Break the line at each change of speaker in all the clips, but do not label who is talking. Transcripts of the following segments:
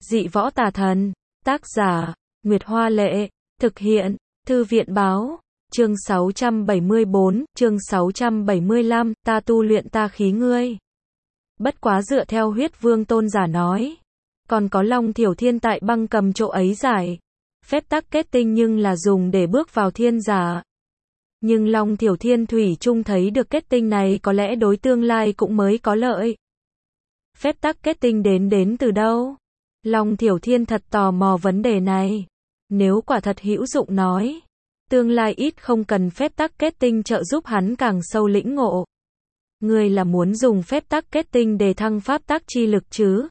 Dị võ tà thần. Tác giả, Nguyệt Hoa Lệ. Thực hiện, Thư viện Báo. Chương 674, chương 675, ta tu luyện ta khí ngươi. Bất quá dựa theo Huyết Vương Tôn giả nói. Còn có Long Thiểu Thiên tại Băng Cầm chỗ ấy giải. Phép tắc kết tinh nhưng là dùng để bước vào thiên giả. Nhưng Long Thiểu Thiên thủy chung thấy được kết tinh này có lẽ đối tương lai cũng mới có lợi. Phép tắc kết tinh đến từ đâu? Long Thiểu Thiên thật tò mò vấn đề này. Nếu quả thật hữu dụng nói, tương lai ít không cần phép tắc kết tinh trợ giúp hắn càng sâu lĩnh ngộ. Ngươi là muốn dùng phép tắc kết tinh để thăng pháp tắc chi lực chứ?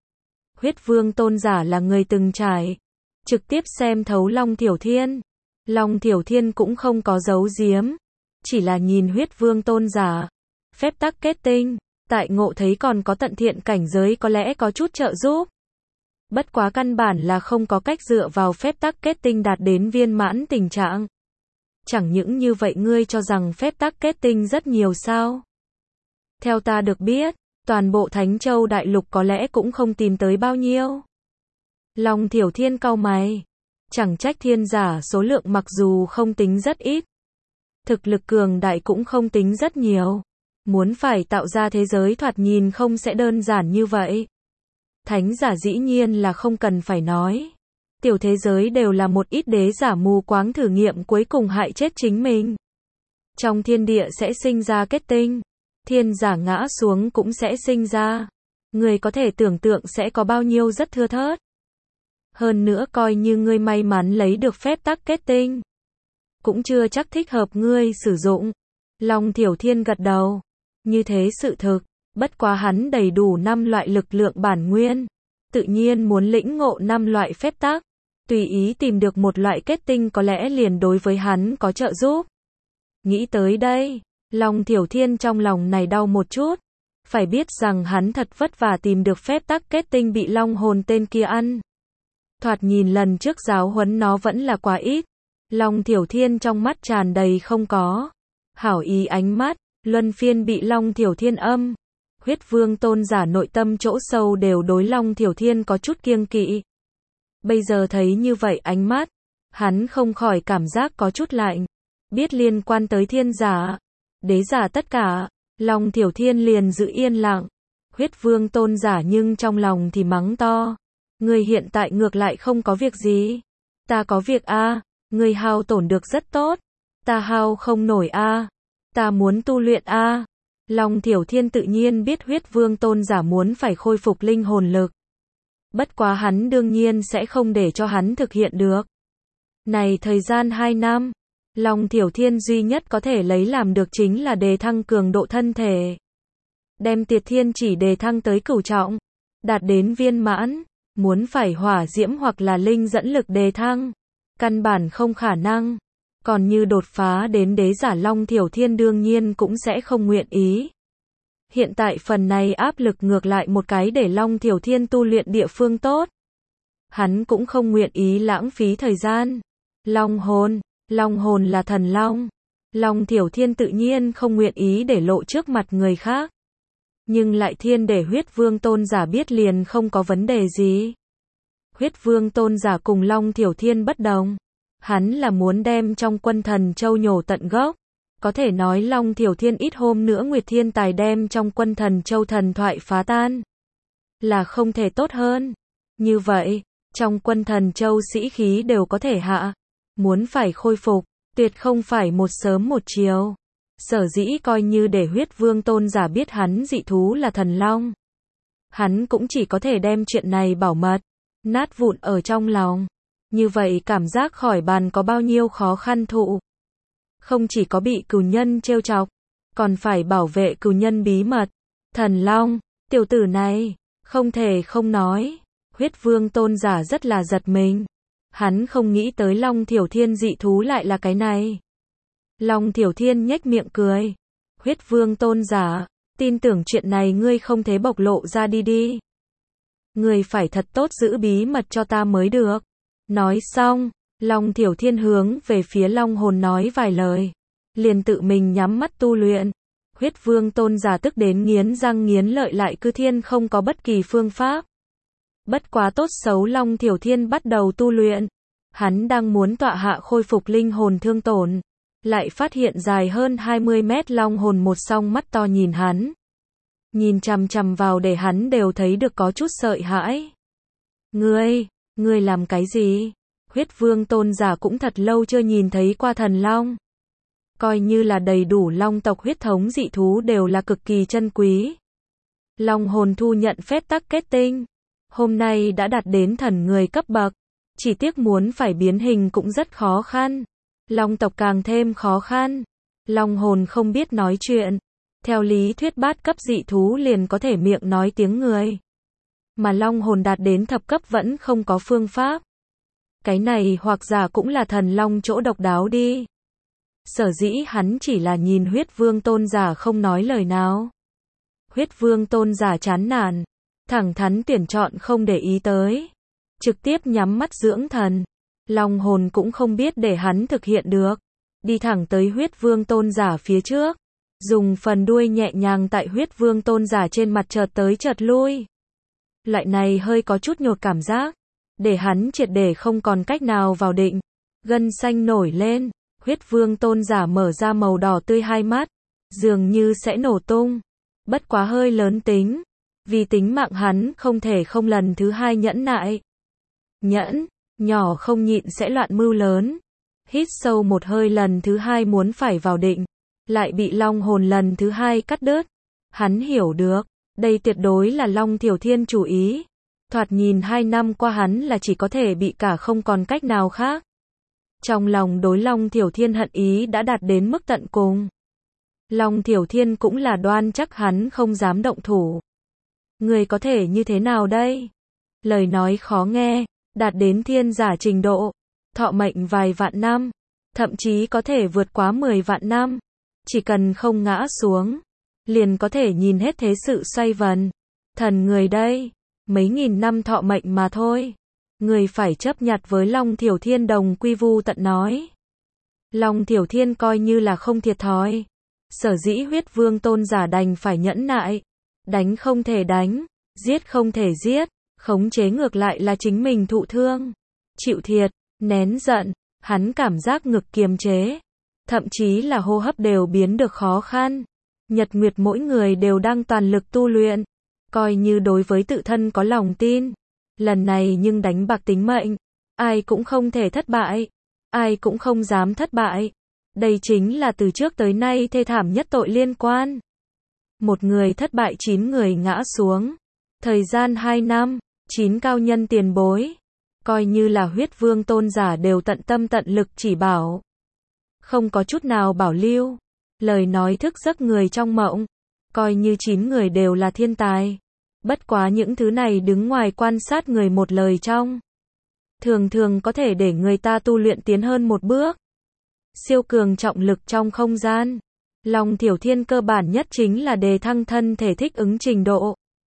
Huyết Vương Tôn giả là người từng trải, trực tiếp xem thấu Long Thiểu Thiên. Long Thiểu Thiên cũng không có giấu giếm, chỉ là nhìn Huyết Vương Tôn giả. Phép tắc kết tinh, tại ngộ thấy còn có tận thiện cảnh giới có lẽ có chút trợ giúp. Bất quá căn bản là không có cách dựa vào phép tắc kết tinh đạt đến viên mãn tình trạng. Chẳng những như vậy ngươi cho rằng phép tắc kết tinh rất nhiều sao? Theo ta được biết, toàn bộ Thánh Châu Đại Lục có lẽ cũng không tìm tới bao nhiêu. Long Thiểu Thiên cau mày. Chẳng trách thiên giả số lượng mặc dù không tính rất ít. Thực lực cường đại cũng không tính rất nhiều. Muốn phải tạo ra thế giới thoạt nhìn không sẽ đơn giản như vậy. Thánh giả dĩ nhiên là không cần phải nói. Tiểu thế giới đều là một ít đế giả mù quáng thử nghiệm cuối cùng hại chết chính mình. Trong thiên địa sẽ sinh ra kết tinh. Thiên giả ngã xuống cũng sẽ sinh ra. Người có thể tưởng tượng sẽ có bao nhiêu rất thưa thớt. Hơn nữa coi như ngươi may mắn lấy được phép tắc kết tinh, cũng chưa chắc thích hợp ngươi sử dụng. Long Thiểu Thiên gật đầu. Như thế sự thực, bất quá hắn đầy đủ 5 loại lực lượng bản nguyên. Tự nhiên muốn lĩnh ngộ 5 loại phép tắc. Tùy ý tìm được một loại kết tinh có lẽ liền đối với hắn có trợ giúp. Nghĩ tới đây, Long Thiểu Thiên trong lòng này đau một chút. Phải biết rằng hắn thật vất vả tìm được phép tắc kết tinh bị long hồn tên kia ăn. Thoạt nhìn lần trước giáo huấn nó vẫn là quá ít. Long Thiểu Thiên trong mắt tràn đầy không có hảo ý ánh mắt, luân phiên bị Long Thiểu Thiên âm. Huyết Vương Tôn giả nội tâm chỗ sâu đều đối Long Thiểu Thiên có chút kiêng kỵ. Bây giờ thấy như vậy ánh mắt, hắn không khỏi cảm giác có chút lạnh. Biết liên quan tới thiên giả, đế giả tất cả, Long Thiểu Thiên liền giữ yên lặng. Huyết Vương Tôn giả nhưng trong lòng thì mắng to. Ngươi hiện tại ngược lại không có việc gì. Ta có việc a. Ngươi hao tổn được rất tốt. Ta hao không nổi a. Ta muốn tu luyện a. Long Thiểu Thiên tự nhiên biết Huyết Vương Tôn giả muốn phải khôi phục linh hồn lực. Bất quá hắn đương nhiên sẽ không để cho hắn thực hiện được. Này thời gian 2 năm, Long Thiểu Thiên duy nhất có thể lấy làm được chính là đề thăng cường độ thân thể. Đem Tiệt Thiên chỉ đề thăng tới cửu trọng, đạt đến viên mãn. Muốn phải hỏa diễm hoặc là linh dẫn lực đề thăng, căn bản không khả năng. Còn như đột phá đến đế giả Long Thiểu Thiên đương nhiên cũng sẽ không nguyện ý. Hiện tại phần này áp lực ngược lại một cái để Long Thiểu Thiên tu luyện địa phương tốt. Hắn cũng không nguyện ý lãng phí thời gian. Long hồn là thần long. Long Thiểu Thiên tự nhiên không nguyện ý để lộ trước mặt người khác. Nhưng lại thiên để Huyết Vương Tôn giả biết liền không có vấn đề gì. Huyết Vương Tôn giả cùng Long Thiểu Thiên bất đồng. Hắn là muốn đem trong quân thần châu nhổ tận gốc. Có thể nói Long Thiểu Thiên ít hôm nữa Nguyệt Thiên Tài đem trong quân thần châu thần thoại phá tan. Là không thể tốt hơn. Như vậy, trong quân thần châu sĩ khí đều có thể hạ. Muốn phải khôi phục, tuyệt không phải một sớm một chiều. Sở dĩ coi như để Huyết Vương Tôn giả biết hắn dị thú là thần long. Hắn cũng chỉ có thể đem chuyện này bảo mật, nát vụn ở trong lòng. Như vậy cảm giác khỏi bàn có bao nhiêu khó khăn thụ. Không chỉ có bị cừu nhân trêu chọc, còn phải bảo vệ cừu nhân bí mật. Thần long, tiểu tử này, không thể không nói. Huyết Vương Tôn giả rất là giật mình. Hắn không nghĩ tới Long Thiểu Thiên dị thú lại là cái này. Long Thiểu Thiên nhếch miệng cười. Huyết Vương Tôn giả, tin tưởng chuyện này ngươi không thể bộc lộ ra đi. Ngươi phải thật tốt giữ bí mật cho ta mới được. Nói xong, Long Thiểu Thiên hướng về phía Long hồn nói vài lời. Liền tự mình nhắm mắt tu luyện. Huyết Vương Tôn giả tức đến nghiến răng nghiến lợi lại cứ thiên không có bất kỳ phương pháp. Bất quá tốt xấu Long Thiểu Thiên bắt đầu tu luyện. Hắn đang muốn tọa hạ khôi phục linh hồn thương tổn. Lại phát hiện dài hơn 20 mét long hồn một song mắt to nhìn hắn. Nhìn chằm chằm vào để hắn đều thấy được có chút sợ hãi. Ngươi làm cái gì? Huyết Vương Tôn giả cũng thật lâu chưa nhìn thấy qua thần long. Coi như là đầy đủ long tộc huyết thống dị thú đều là cực kỳ chân quý. Long hồn thu nhận phép tắc kết tinh. Hôm nay đã đạt đến thần người cấp bậc. Chỉ tiếc muốn phải biến hình cũng rất khó khăn. Long tộc càng thêm khó khăn. Long hồn không biết nói chuyện. Theo lý thuyết bát cấp dị thú liền có thể miệng nói tiếng người. Mà long hồn đạt đến thập cấp vẫn không có phương pháp. Cái này hoặc giả cũng là thần long chỗ độc đáo đi. Sở dĩ hắn chỉ là nhìn Huyết Vương Tôn giả không nói lời nào. Huyết Vương Tôn giả chán nản, thẳng thắn tuyển chọn không để ý tới. Trực tiếp nhắm mắt dưỡng thần. Long hồn cũng không biết để hắn thực hiện được. Đi thẳng tới Huyết Vương Tôn giả phía trước. Dùng phần đuôi nhẹ nhàng tại Huyết Vương Tôn giả trên mặt chợt tới chợt lui. Loại này hơi có chút nhột cảm giác. Để hắn triệt để không còn cách nào vào định. Gân xanh nổi lên. Huyết Vương Tôn giả mở ra màu đỏ tươi hai mắt. Dường như sẽ nổ tung. Bất quá hơi lớn tính. Vì tính mạng hắn không thể không lần thứ hai nhẫn nại. Nhẫn, nhỏ không nhịn sẽ loạn mưu lớn. Hít sâu một hơi lần thứ hai muốn phải vào định. Lại bị long hồn lần thứ hai cắt đứt. Hắn hiểu được. Đây tuyệt đối là Long Thiểu Thiên chủ ý. Thoạt nhìn 2 năm qua hắn là chỉ có thể bị cả không còn cách nào khác. Trong lòng đối Long Thiểu Thiên hận ý đã đạt đến mức tận cùng. Long Thiểu Thiên cũng là đoan chắc hắn không dám động thủ. Người có thể như thế nào đây? Lời nói khó nghe, đạt đến thiên giả trình độ, thọ mệnh vài vạn năm, thậm chí có thể vượt quá 10 vạn năm. Chỉ cần không ngã xuống, liền có thể nhìn hết thế sự xoay vần. Thần người đây, mấy nghìn năm thọ mệnh mà thôi. Người phải chấp nhặt với Long Thiểu Thiên đồng quy vu tận nói. Long Thiểu Thiên coi như là không thiệt thòi. Sở dĩ Huyết Vương Tôn giả đành phải nhẫn nại. Đánh không thể đánh, giết không thể giết, khống chế ngược lại là chính mình thụ thương. Chịu thiệt, nén giận, hắn cảm giác ngực kiềm chế. Thậm chí là hô hấp đều biến được khó khăn. Nhật Nguyệt mỗi người đều đang toàn lực tu luyện. Coi như đối với tự thân có lòng tin. Lần này nhưng đánh bạc tính mệnh. Ai cũng không thể thất bại. Ai cũng không dám thất bại. Đây chính là từ trước tới nay thê thảm nhất tội liên quan. Một người thất bại 9 người ngã xuống. Thời gian 2 năm, 9 cao nhân tiền bối. Coi như là Huyết Vương Tôn giả đều tận tâm tận lực chỉ bảo. Không có chút nào bảo lưu. Lời nói thức giấc người trong mộng. Coi như 9 người đều là thiên tài. Bất quá những thứ này đứng ngoài quan sát người một lời trong. Thường thường có thể để người ta tu luyện tiến hơn một bước. Siêu cường trọng lực trong không gian. Long Thiểu Thiên cơ bản nhất chính là đề thăng thân thể thích ứng trình độ.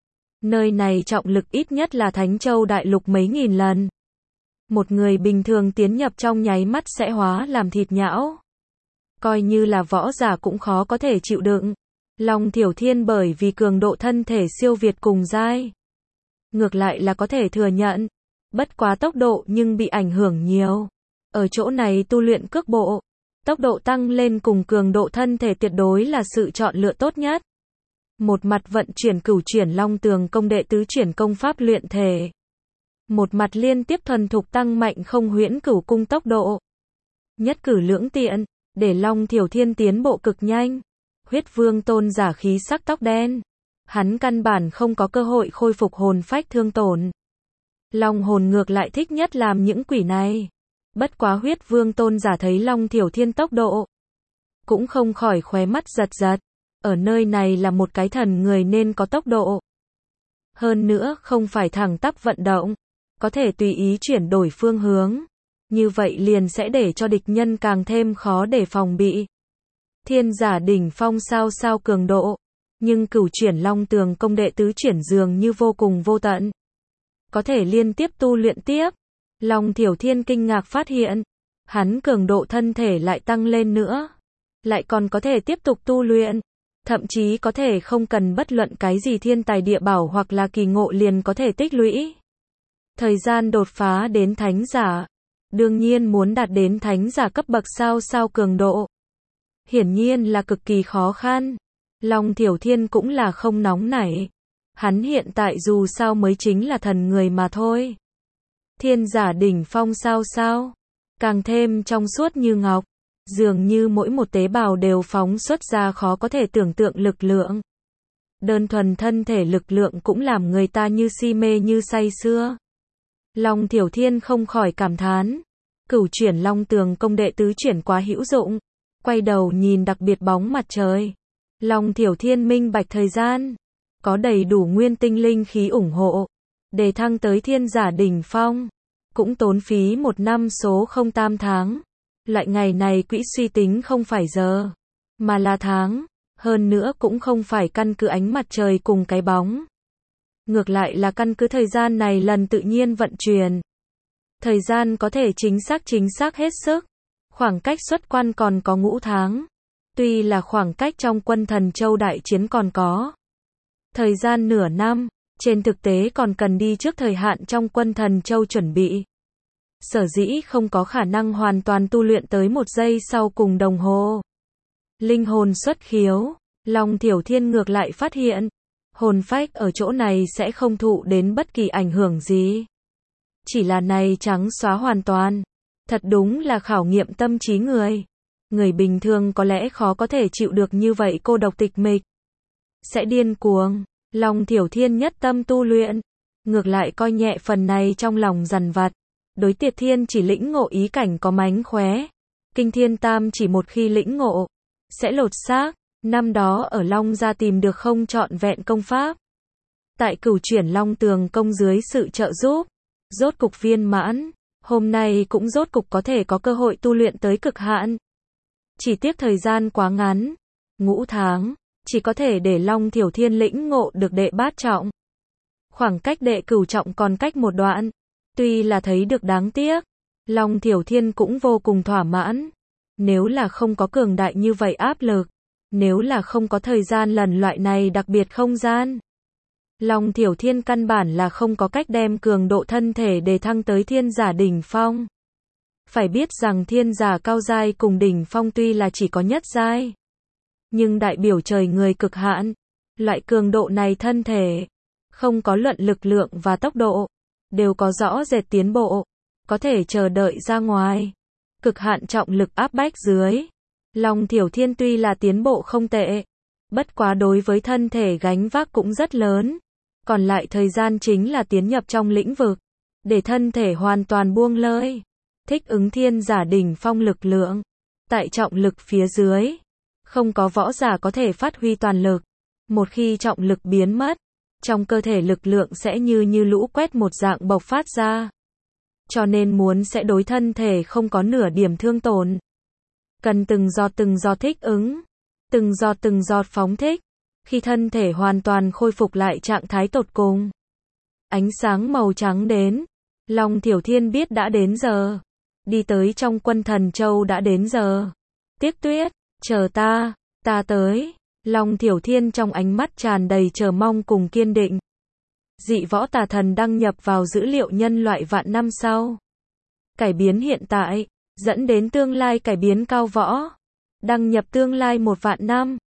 Nơi này trọng lực ít nhất là Thánh Châu Đại Lục mấy nghìn lần. Một người bình thường tiến nhập trong nháy mắt sẽ hóa làm thịt nhão. Coi như là võ giả cũng khó có thể chịu đựng. Long Thiểu Thiên bởi vì cường độ thân thể siêu việt cùng giai. Ngược lại là có thể thừa nhận. Bất quá tốc độ nhưng bị ảnh hưởng nhiều. Ở chỗ này tu luyện cước bộ. Tốc độ tăng lên cùng cường độ thân thể tuyệt đối là sự chọn lựa tốt nhất. Một mặt vận chuyển cửu chuyển long tường công đệ tứ chuyển công pháp luyện thể. Một mặt liên tiếp thuần thục tăng mạnh không huyễn cửu cung tốc độ. Nhất cử lưỡng tiện, để Long Thiểu Thiên tiến bộ cực nhanh. Huyết Vương Tôn giả khí sắc tóc đen. Hắn căn bản không có cơ hội khôi phục hồn phách thương tổn. Long hồn ngược lại thích nhất làm những quỷ này. Bất quá Huyết Vương Tôn giả thấy Long Thiểu Thiên tốc độ. Cũng không khỏi khóe mắt giật giật. Ở nơi này là một cái thần người nên có tốc độ. Hơn nữa không phải thẳng tắp vận động. Có thể tùy ý chuyển đổi phương hướng. Như vậy liền sẽ để cho địch nhân càng thêm khó để phòng bị. Thiên giả đỉnh phong sao cường độ. Nhưng cửu chuyển long tường công đệ tứ chuyển dường như vô cùng vô tận. Có thể liên tiếp tu luyện tiếp. Long Thiểu Thiên kinh ngạc phát hiện. Hắn cường độ thân thể lại tăng lên nữa. Lại còn có thể tiếp tục tu luyện. Thậm chí có thể không cần bất luận cái gì thiên tài địa bảo hoặc là kỳ ngộ liền có thể tích lũy. Thời gian đột phá đến thánh giả. Đương nhiên muốn đạt đến thánh giả cấp bậc sao cường độ. Hiển nhiên là cực kỳ khó khăn. Long Thiểu Thiên cũng là không nóng nảy. Hắn hiện tại dù sao mới chính là thần người mà thôi. Thiên giả đỉnh phong sao. Càng thêm trong suốt như ngọc. Dường như mỗi một tế bào đều phóng xuất ra khó có thể tưởng tượng lực lượng. Đơn thuần thân thể lực lượng cũng làm người ta như si mê như say sưa. Long Thiểu Thiên không khỏi cảm thán. Cửu chuyển Long Tường công đệ tứ chuyển quá hữu dụng. Quay đầu nhìn đặc biệt bóng mặt trời. Long Thiểu Thiên minh bạch thời gian. Có đầy đủ nguyên tinh linh khí ủng hộ. Để thăng tới thiên giả đỉnh phong. Cũng tốn phí 1 năm số 08 tháng. Loại ngày này quỹ suy tính không phải giờ. Mà là tháng. Hơn nữa cũng không phải căn cứ ánh mặt trời cùng cái bóng. Ngược lại là căn cứ thời gian này lần tự nhiên vận chuyển. Thời gian có thể chính xác hết sức. Khoảng cách xuất quan còn có ngũ tháng. Tuy là khoảng cách trong quân thần châu đại chiến còn có thời gian nửa năm, trên thực tế còn cần đi trước thời hạn trong quân thần châu chuẩn bị. Sở dĩ không có khả năng hoàn toàn tu luyện tới 1 giây sau cùng đồng hồ. Linh hồn xuất khiếu, Long Thiểu Thiên ngược lại phát hiện, hồn phách ở chỗ này sẽ không thụ đến bất kỳ ảnh hưởng gì. Chỉ là này trắng xóa hoàn toàn. Thật đúng là khảo nghiệm tâm trí người. Người bình thường có lẽ khó có thể chịu được như vậy cô độc tịch mịch. Sẽ điên cuồng. Long Thiểu Thiên nhất tâm tu luyện. Ngược lại coi nhẹ phần này trong lòng dằn vặt. Đối Tiệt Thiên chỉ lĩnh ngộ ý cảnh có mánh khóe. Kinh Thiên Tam chỉ một khi lĩnh ngộ sẽ lột xác. Năm đó ở Long gia tìm được không trọn vẹn công pháp. Tại Cửu chuyển Long Tường công dưới sự trợ giúp, rốt cục viên mãn. Hôm nay cũng rốt cục có thể có cơ hội tu luyện tới cực hạn. Chỉ tiếc thời gian quá ngắn. Ngũ tháng, chỉ có thể để Long Thiểu Thiên lĩnh ngộ được đệ bát trọng. Khoảng cách đệ cửu trọng còn cách một đoạn. Tuy là thấy được đáng tiếc, Long Thiểu Thiên cũng vô cùng thỏa mãn. Nếu là không có cường đại như vậy áp lực, nếu là không có thời gian lần loại này đặc biệt không gian, Long Thiểu Thiên căn bản là không có cách đem cường độ thân thể đề thăng tới thiên giả đỉnh phong. Phải biết rằng thiên giả cao giai cùng đỉnh phong tuy là chỉ có nhất giai, nhưng đại biểu trời người cực hạn. Loại cường độ này thân thể, không có luận lực lượng và tốc độ, đều có rõ rệt tiến bộ, có thể chờ đợi ra ngoài. Cực hạn trọng lực áp bách dưới, Long Thiểu Thiên tuy là tiến bộ không tệ, bất quá đối với thân thể gánh vác cũng rất lớn. Còn lại thời gian chính là tiến nhập trong lĩnh vực, để thân thể hoàn toàn buông lơi, thích ứng thiên giả đỉnh phong lực lượng. Tại trọng lực phía dưới, không có võ giả có thể phát huy toàn lực. Một khi trọng lực biến mất, trong cơ thể lực lượng sẽ như lũ quét một dạng bộc phát ra. Cho nên muốn sẽ đối thân thể không có nửa điểm thương tổn. Cần từng giọt thích ứng, từng giọt phóng thích. Khi thân thể hoàn toàn khôi phục lại trạng thái tột cùng, ánh sáng màu trắng đến, Long Thiểu Thiên biết đã đến giờ. Đi tới trong quân thần châu đã đến giờ. Tiếc Tuyết, chờ ta tới. Long Thiểu Thiên trong ánh mắt tràn đầy chờ mong cùng kiên định. Dị võ tà thần đăng nhập vào dữ liệu nhân loại vạn năm sau. Cải biến hiện tại, dẫn đến tương lai cải biến cao võ. Đăng nhập tương lai 1 vạn năm.